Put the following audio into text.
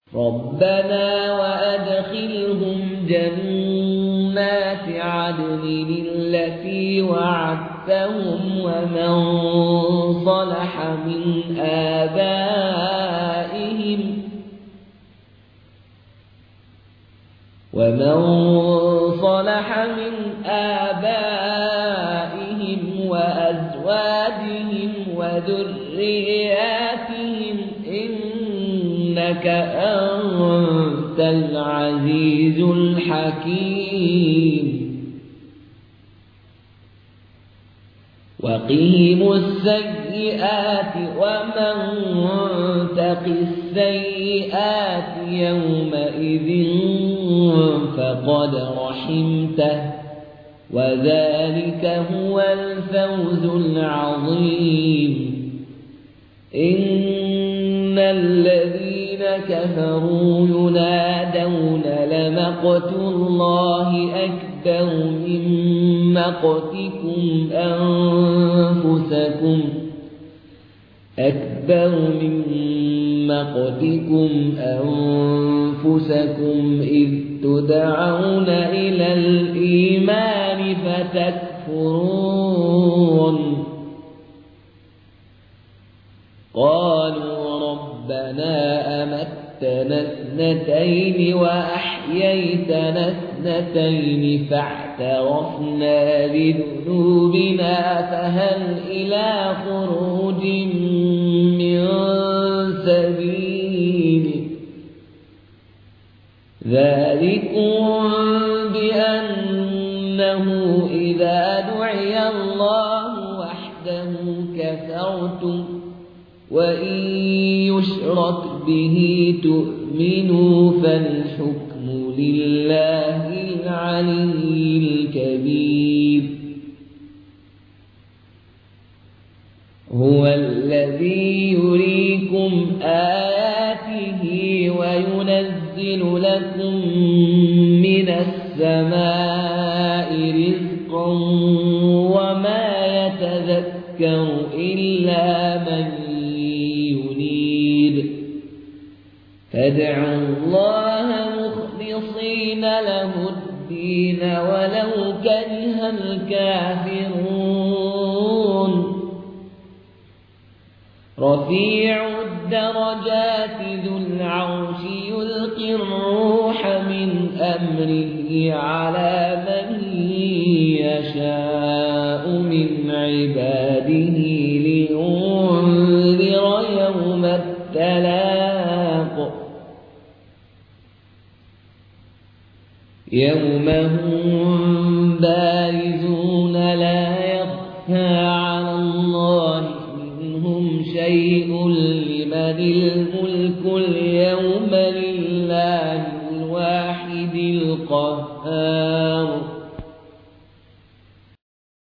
ربنا وأدخلهم جنات عدن التي وعدتهم ومن صلح من آبائهم وأزواجهم وذرياتهم إنك أنت العزيز الحكيم وقهم السيئات ومن تق السيئات يومئذ فقد رحمته وذلك هو الفوز العظيم إن الذين كفروا ينادون لمقت الله أكبر من مقتكم أنفسكم إذ تدعون إلى الإيمان فتكفرون قالوا ربنا أمتنا اثنتين وأحييتنا اثنتين فاعترفنا بذنوبنا فهل إلى خروج من سبيل ذلكم بأنه إذا دعي الله وحده كفرتم وإن يشرك به تؤمنوا فالحكم لله العلي الكبير هو الذي يريكم آياته وينزل لكم من السماء رزقا وما يتذكر إلا من ينيب فادعوا الله مخلصين له الدين ولو كره الكافرون رفيع الدرجات ذو العرش يلقي الروح من أمره على من يشاء من عباده لينذر يوم التلاق يوم هم بارزون لا يخفى على الله منهم شيء لمن الملك اليوم لله الواحد القهار